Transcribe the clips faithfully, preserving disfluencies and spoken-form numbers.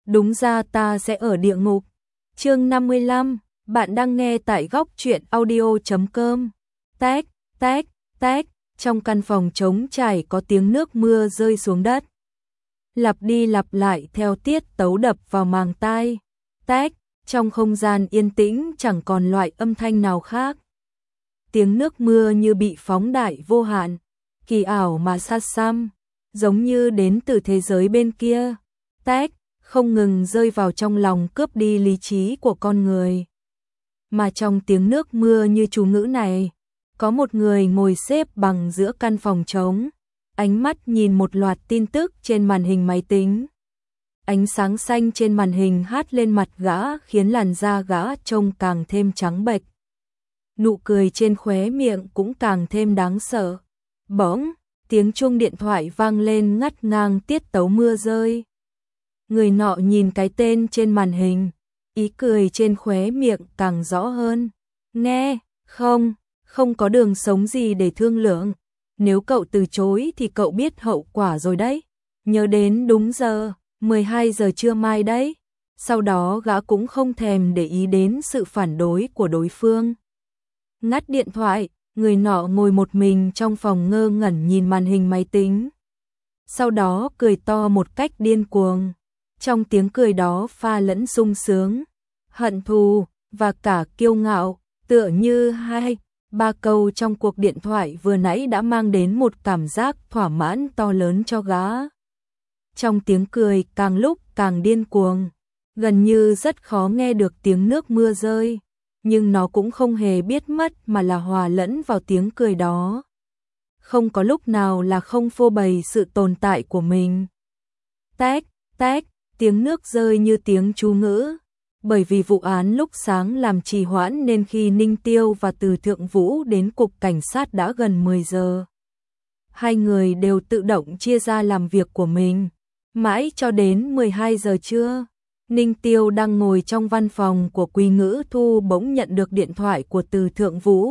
đúng ra ta sẽ ở địa ngục. Chương năm mươi lăm, bạn đang nghe tại góc truyện audio chấm com. Tách, tách, tách, trong căn phòng trống trải có tiếng nước mưa rơi xuống đất. Lặp đi lặp lại theo tiết tấu đập vào màng tai. Tách, trong không gian yên tĩnh chẳng còn loại âm thanh nào khác. Tiếng nước mưa như bị phóng đại vô hạn, kỳ ảo mà xa xăm, giống như đến từ thế giới bên kia. Tách, không ngừng rơi vào trong lòng cướp đi lý trí của con người. Mà trong tiếng nước mưa như chú ngữ này, có một người ngồi xếp bằng giữa căn phòng trống, ánh mắt nhìn một loạt tin tức trên màn hình máy tính. Ánh sáng xanh trên màn hình hát lên mặt gã khiến làn da gã trông càng thêm trắng bệch. Nụ cười trên khóe miệng cũng càng thêm đáng sợ. Bỗng, tiếng chuông điện thoại vang lên ngắt ngang tiết tấu mưa rơi. Người nọ nhìn cái tên trên màn hình, ý cười trên khóe miệng càng rõ hơn. Nghe, không, không có đường sống gì để thương lượng. Nếu cậu từ chối thì cậu biết hậu quả rồi đấy. Nhớ đến đúng giờ, mười hai giờ trưa mai đấy. Sau đó gã cũng không thèm để ý đến sự phản đối của đối phương. Ngắt điện thoại, người nọ ngồi một mình trong phòng ngơ ngẩn nhìn màn hình máy tính. Sau đó cười to một cách điên cuồng. Trong tiếng cười đó pha lẫn sung sướng, hận thù và cả kiêu ngạo, tựa như hai, ba câu trong cuộc điện thoại vừa nãy đã mang đến một cảm giác thỏa mãn to lớn cho gã. Trong tiếng cười càng lúc càng điên cuồng, gần như rất khó nghe được tiếng nước mưa rơi, nhưng nó cũng không hề biết mất mà là hòa lẫn vào tiếng cười đó. Không có lúc nào là không phô bày sự tồn tại của mình. Tách, tách, tiếng nước rơi như tiếng chú ngữ. Bởi vì vụ án lúc sáng làm trì hoãn nên khi Ninh Tiêu và Từ Thượng Vũ đến cục cảnh sát đã gần mười giờ. Hai người đều tự động chia ra làm việc của mình. Mãi cho đến mười hai giờ trưa, Ninh Tiêu đang ngồi trong văn phòng của Quý Ngữ Thu bỗng nhận được điện thoại của Từ Thượng Vũ.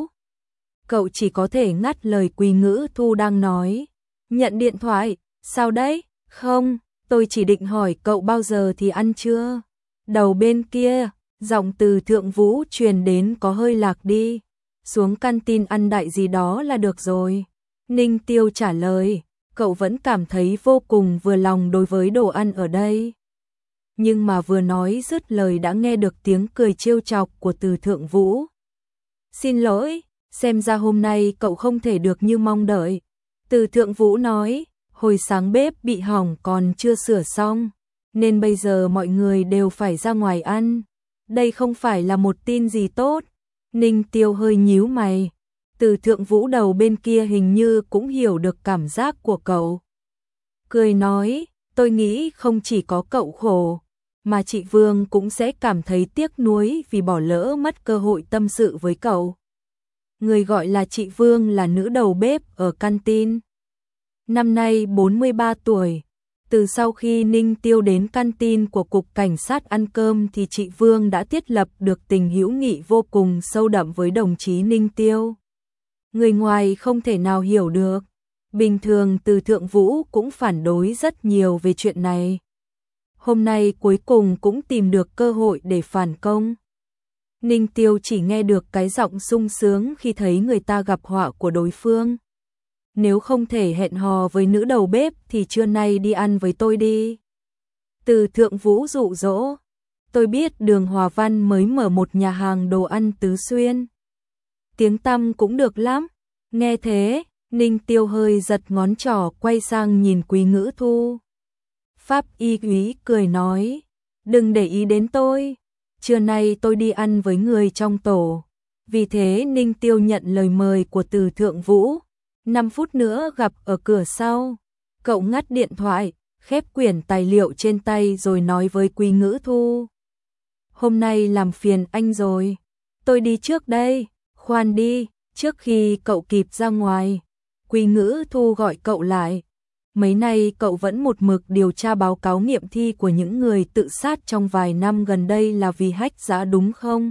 Cậu chỉ có thể ngắt lời Quý Ngữ Thu đang nói. Nhận điện thoại, sao đấy? Không, tôi chỉ định hỏi cậu bao giờ thì ăn trưa. Đầu bên kia, giọng Từ Thượng Vũ truyền đến có hơi lạc đi. Xuống canteen ăn đại gì đó là được rồi. Ninh Tiêu trả lời, cậu vẫn cảm thấy vô cùng vừa lòng đối với đồ ăn ở đây. Nhưng mà vừa nói dứt lời đã nghe được tiếng cười trêu chọc của Từ Thượng Vũ. Xin lỗi, xem ra hôm nay cậu không thể được như mong đợi. Từ Thượng Vũ nói, hồi sáng bếp bị hỏng còn chưa sửa xong, nên bây giờ mọi người đều phải ra ngoài ăn. Đây không phải là một tin gì tốt. Ninh Tiêu hơi nhíu mày. Từ Thượng Vũ đầu bên kia hình như cũng hiểu được cảm giác của cậu. Cười nói, tôi nghĩ không chỉ có cậu khổ, mà chị Vương cũng sẽ cảm thấy tiếc nuối vì bỏ lỡ mất cơ hội tâm sự với cậu. Người gọi là chị Vương là nữ đầu bếp ở canteen. Năm nay bốn mươi ba tuổi. Từ sau khi Ninh Tiêu đến canteen của cục cảnh sát ăn cơm thì chị Vương đã thiết lập được tình hữu nghị vô cùng sâu đậm với đồng chí Ninh Tiêu. Người ngoài không thể nào hiểu được. Bình thường Từ Thượng Vũ cũng phản đối rất nhiều về chuyện này. Hôm nay cuối cùng cũng tìm được cơ hội để phản công. Ninh Tiêu chỉ nghe được cái giọng sung sướng khi thấy người ta gặp họa của đối phương. Nếu không thể hẹn hò với nữ đầu bếp thì trưa nay đi ăn với tôi đi. Từ Thượng Vũ dụ dỗ. Tôi biết Đường Hòa Văn mới mở một nhà hàng đồ ăn Tứ Xuyên. Tiếng tăm cũng được lắm. Nghe thế, Ninh Tiêu hơi giật ngón trỏ quay sang nhìn Quý Ngữ Thu. Pháp y úy cười nói, đừng để ý đến tôi. Trưa nay tôi đi ăn với người trong tổ. Vì thế Ninh Tiêu nhận lời mời của Từ Thượng Vũ. năm phút nữa gặp ở cửa sau. Cậu ngắt điện thoại, khép quyển tài liệu trên tay rồi nói với Quý Ngữ Thu. Hôm nay làm phiền anh rồi. Tôi đi trước đây. Khoan đi, trước khi cậu kịp ra ngoài. Quý Ngữ Thu gọi cậu lại. Mấy nay cậu vẫn một mực điều tra báo cáo nghiệm thi của những người tự sát trong vài năm gần đây là vì hách giá đúng không?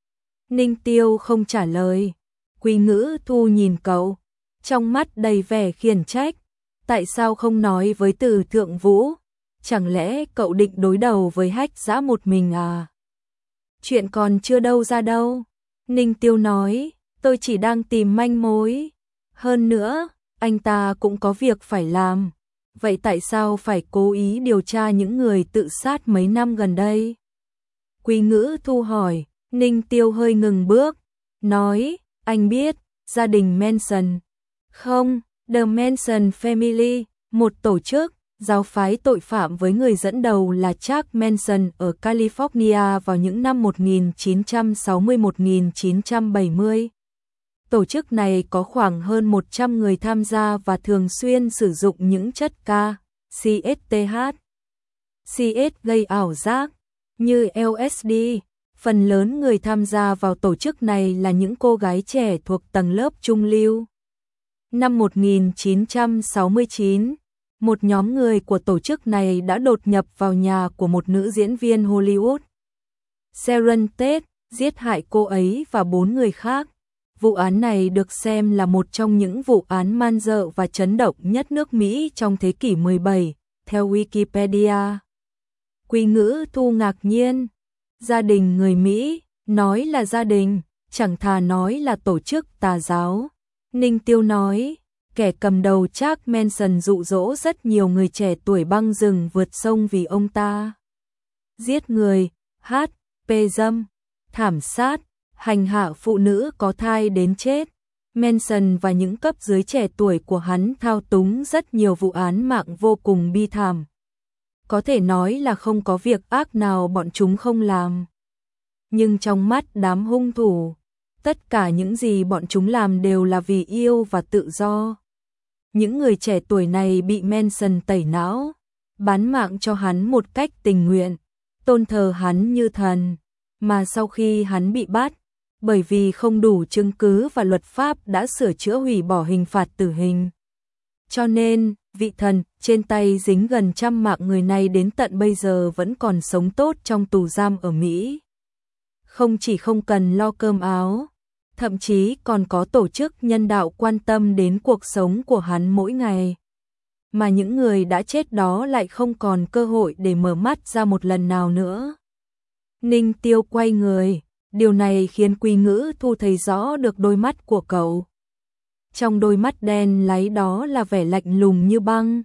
Ninh Tiêu không trả lời. Quý Ngữ Thu nhìn cậu, trong mắt đầy vẻ khiển trách. Tại sao không nói với Từ Thượng Vũ? chẳng lẽ cậu định đối đầu với Hách Dã một mình à? Chuyện còn chưa đâu ra đâu. Ninh Tiêu nói, tôi chỉ đang tìm manh mối. Hơn nữa, anh ta cũng có việc phải làm. Vậy tại sao phải cố ý điều tra những người tự sát mấy năm gần đây? Quý Ngữ Thu hỏi. Ninh Tiêu hơi ngừng bước, nói, anh biết, gia đình Manson. Không, The Manson Family, một tổ chức, giáo phái tội phạm với người dẫn đầu là Charles Manson ở California vào những năm một nghìn chín trăm sáu mươi đến một nghìn chín trăm bảy mươi. Tổ chức này có khoảng hơn một trăm người tham gia và thường xuyên sử dụng những chất K, C S T H, C S gây ảo giác, như L S D. Phần lớn người tham gia vào tổ chức này là những cô gái trẻ thuộc tầng lớp trung lưu. Năm một nghìn chín trăm sáu mươi chín, một nhóm người của tổ chức này đã đột nhập vào nhà của một nữ diễn viên Hollywood, Sharon Tate, giết hại cô ấy và bốn người khác. Vụ án này được xem là một trong những vụ án man dợ và chấn động nhất nước Mỹ trong thế kỷ mười bảy, theo Wikipedia. Quý Ngữ Thu ngạc nhiên. Gia đình người Mỹ, nói là gia đình, chẳng thà nói là tổ chức tà giáo. Ninh Tiêu nói, kẻ cầm đầu Charles Manson dụ dỗ rất nhiều người trẻ tuổi băng rừng vượt sông vì ông ta. Giết người, hát, pê dâm, thảm sát, hành hạ phụ nữ có thai đến chết. Manson và những cấp dưới trẻ tuổi của hắn thao túng rất nhiều vụ án mạng vô cùng bi thảm. Có thể nói là không có việc ác nào bọn chúng không làm. Nhưng trong mắt đám hung thủ, tất cả những gì bọn chúng làm đều là vì yêu và tự do. Những người trẻ tuổi này bị Manson tẩy não, bán mạng cho hắn một cách tình nguyện, tôn thờ hắn như thần. Mà sau khi hắn bị bắt, bởi vì không đủ chứng cứ và luật pháp đã sửa chữa hủy bỏ hình phạt tử hình. Cho nên, vị thần trên tay dính gần trăm mạng người này đến tận bây giờ vẫn còn sống tốt trong tù giam ở Mỹ. Không chỉ không cần lo cơm áo, thậm chí còn có tổ chức nhân đạo quan tâm đến cuộc sống của hắn mỗi ngày. Mà những người đã chết đó lại không còn cơ hội để mở mắt ra một lần nào nữa. Ninh Tiêu quay người, điều này khiến Quý Ngữ Thu thấy rõ được đôi mắt của cậu. Trong đôi mắt đen láy đó là vẻ lạnh lùng như băng.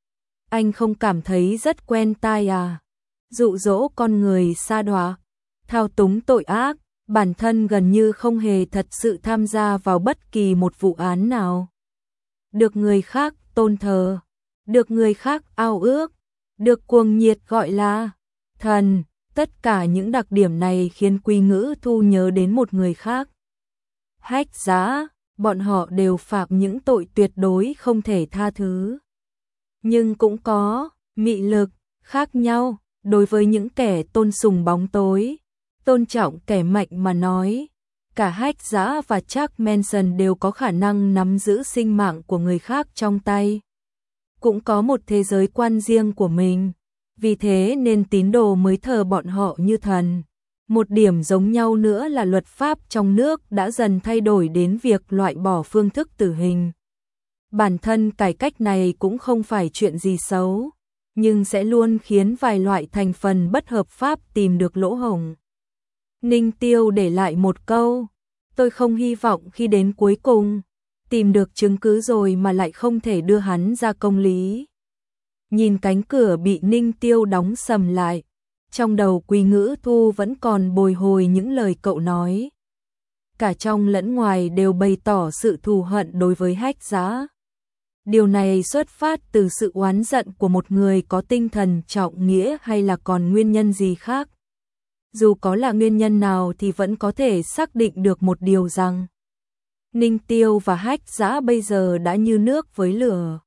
Anh không cảm thấy rất quen tai à? Dụ dỗ con người sa đọa, thao túng tội ác, bản thân gần như không hề thật sự tham gia vào bất kỳ một vụ án nào. Được người khác tôn thờ, được người khác ao ước, được cuồng nhiệt gọi là thần. Tất cả những đặc điểm này khiến Quý Ngữ Thu nhớ đến một người khác. Hách Dã. Bọn họ đều phạm những tội tuyệt đối không thể tha thứ. Nhưng cũng có mị lực khác nhau. Đối với những kẻ tôn sùng bóng tối, tôn trọng kẻ mạnh mà nói, cả Hách Dã và Charles Manson đều có khả năng nắm giữ sinh mạng của người khác trong tay. Cũng có một thế giới quan riêng của mình, vì thế nên tín đồ mới thờ bọn họ như thần. Một điểm giống nhau nữa là luật pháp trong nước đã dần thay đổi đến việc loại bỏ phương thức tử hình. Bản thân cải cách này cũng không phải chuyện gì xấu, nhưng sẽ luôn khiến vài loại thành phần bất hợp pháp tìm được lỗ hổng. Ninh Tiêu để lại một câu, tôi không hy vọng khi đến cuối cùng, tìm được chứng cứ rồi mà lại không thể đưa hắn ra công lý. Nhìn cánh cửa bị Ninh Tiêu đóng sầm lại, trong đầu Quý Ngữ Thu vẫn còn bồi hồi những lời cậu nói. Cả trong lẫn ngoài đều bày tỏ sự thù hận đối với Hách Dã. Điều này xuất phát từ sự oán giận của một người có tinh thần trọng nghĩa hay là còn nguyên nhân gì khác. Dù có là nguyên nhân nào thì vẫn có thể xác định được một điều rằng Ninh Tiêu và Hách Dã bây giờ đã như nước với lửa.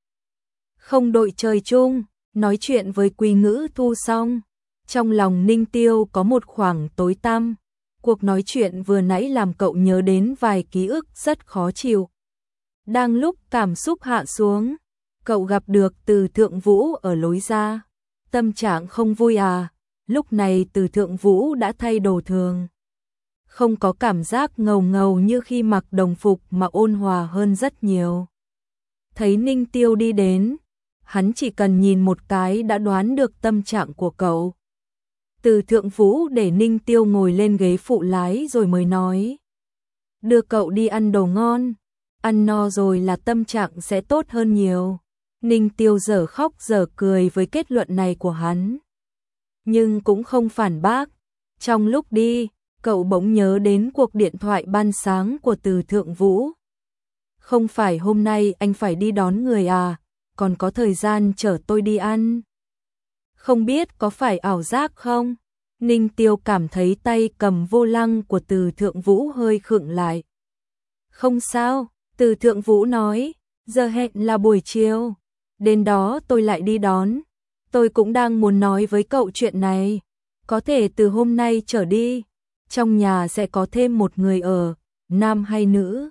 Không đội trời chung, nói chuyện với Quý Ngữ Thu xong, trong lòng Ninh Tiêu có một khoảng tối tăm. Cuộc nói chuyện vừa nãy làm cậu nhớ đến vài ký ức rất khó chịu. Đang lúc cảm xúc hạ xuống, cậu gặp được Từ Thượng Vũ ở lối ra. Tâm trạng không vui à? Lúc này Từ Thượng Vũ đã thay đồ thường. Không có cảm giác ngầu ngầu như khi mặc đồng phục mà ôn hòa hơn rất nhiều. Thấy Ninh Tiêu đi đến, hắn chỉ cần nhìn một cái đã đoán được tâm trạng của cậu. Từ Thượng Vũ để Ninh Tiêu ngồi lên ghế phụ lái rồi mới nói. Đưa cậu đi ăn đồ ngon, ăn no rồi là tâm trạng sẽ tốt hơn nhiều. Ninh Tiêu dở khóc dở cười với kết luận này của hắn. Nhưng cũng không phản bác. Trong lúc đi, cậu bỗng nhớ đến cuộc điện thoại ban sáng của Từ Thượng Vũ. Không phải hôm nay anh phải đi đón người à, còn có thời gian chở tôi đi ăn. Không biết có phải ảo giác không? Ninh Tiêu cảm thấy tay cầm vô lăng của Từ Thượng Vũ hơi khựng lại. Không sao, Từ Thượng Vũ nói, giờ hẹn là buổi chiều. Đến đó tôi lại đi đón. Tôi cũng đang muốn nói với cậu chuyện này. Có thể từ hôm nay trở đi, trong nhà sẽ có thêm một người ở, nam hay nữ?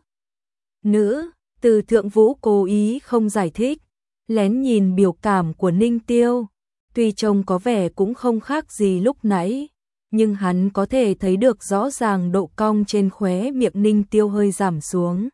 Nữ, Từ Thượng Vũ cố ý không giải thích, lén nhìn biểu cảm của Ninh Tiêu. Tuy trông có vẻ cũng không khác gì lúc nãy, nhưng hắn có thể thấy được rõ ràng độ cong trên khóe miệng Ninh Tiêu hơi giảm xuống.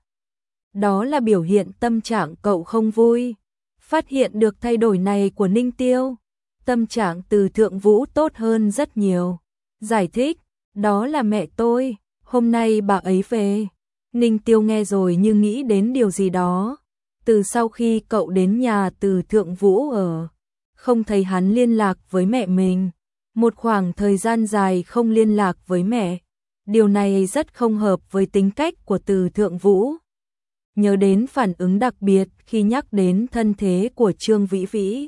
Đó là biểu hiện tâm trạng cậu không vui. Phát hiện được thay đổi này của Ninh Tiêu, tâm trạng Từ Thượng Vũ tốt hơn rất nhiều. Giải thích, đó là mẹ tôi, hôm nay bà ấy về. Ninh Tiêu nghe rồi như nghĩ đến điều gì đó. Từ sau khi cậu đến nhà Từ Thượng Vũ ở, không thấy hắn liên lạc với mẹ mình. Một khoảng thời gian dài không liên lạc với mẹ. Điều này rất không hợp với tính cách của Từ Thượng Vũ. Nhớ đến phản ứng đặc biệt khi nhắc đến thân thế của Trương Vĩ Vĩ.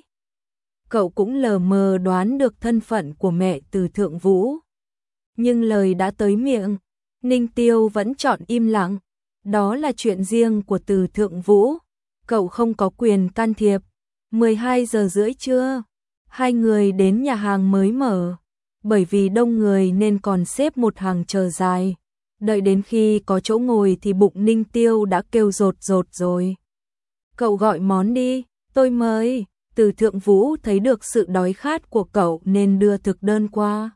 Cậu cũng lờ mờ đoán được thân phận của mẹ Từ Thượng Vũ. Nhưng lời đã tới miệng, Ninh Tiêu vẫn chọn im lặng. Đó là chuyện riêng của Từ Thượng Vũ. Cậu không có quyền can thiệp. mười hai giờ rưỡi trưa, hai người đến nhà hàng mới mở. Bởi vì đông người nên còn xếp một hàng chờ dài. Đợi đến khi có chỗ ngồi thì bụng Ninh Tiêu đã kêu rột rột rồi. Cậu gọi món đi, tôi mời. Từ Thượng Vũ thấy được sự đói khát của cậu nên đưa thực đơn qua.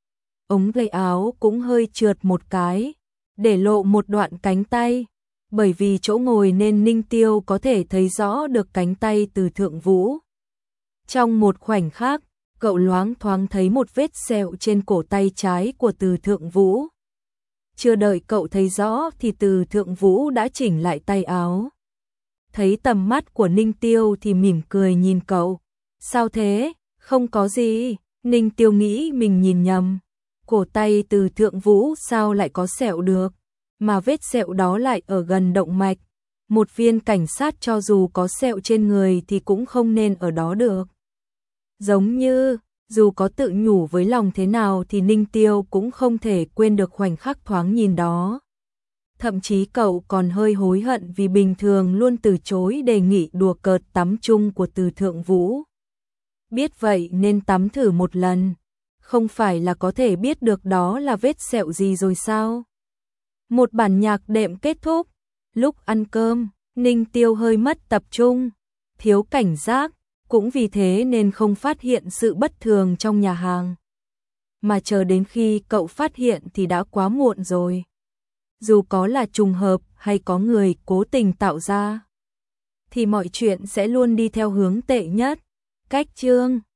Ống tay áo cũng hơi trượt một cái, để lộ một đoạn cánh tay. Bởi vì chỗ ngồi nên Ninh Tiêu có thể thấy rõ được cánh tay Từ Thượng Vũ. Trong một khoảnh khắc, cậu loáng thoáng thấy một vết sẹo trên cổ tay trái của Từ Thượng Vũ. Chưa đợi cậu thấy rõ thì Từ Thượng Vũ đã chỉnh lại tay áo. Thấy tầm mắt của Ninh Tiêu thì mỉm cười nhìn cậu. Sao thế? Không có gì. Ninh Tiêu nghĩ mình nhìn nhầm. Cổ tay Từ Thượng Vũ sao lại có sẹo được? Mà vết sẹo đó lại ở gần động mạch. Một viên cảnh sát cho dù có sẹo trên người thì cũng không nên ở đó được. Giống như, dù có tự nhủ với lòng thế nào thì Ninh Tiêu cũng không thể quên được khoảnh khắc thoáng nhìn đó. Thậm chí cậu còn hơi hối hận vì bình thường luôn từ chối đề nghị đùa cợt tắm chung của Từ Thượng Vũ. Biết vậy nên tắm thử một lần, không phải là có thể biết được đó là vết sẹo gì rồi sao? Một bản nhạc đệm kết thúc, lúc ăn cơm, Ninh Tiêu hơi mất tập trung, thiếu cảnh giác, cũng vì thế nên không phát hiện sự bất thường trong nhà hàng. Mà chờ đến khi cậu phát hiện thì đã quá muộn rồi. Dù có là trùng hợp hay có người cố tình tạo ra, thì mọi chuyện sẽ luôn đi theo hướng tệ nhất. Cách chương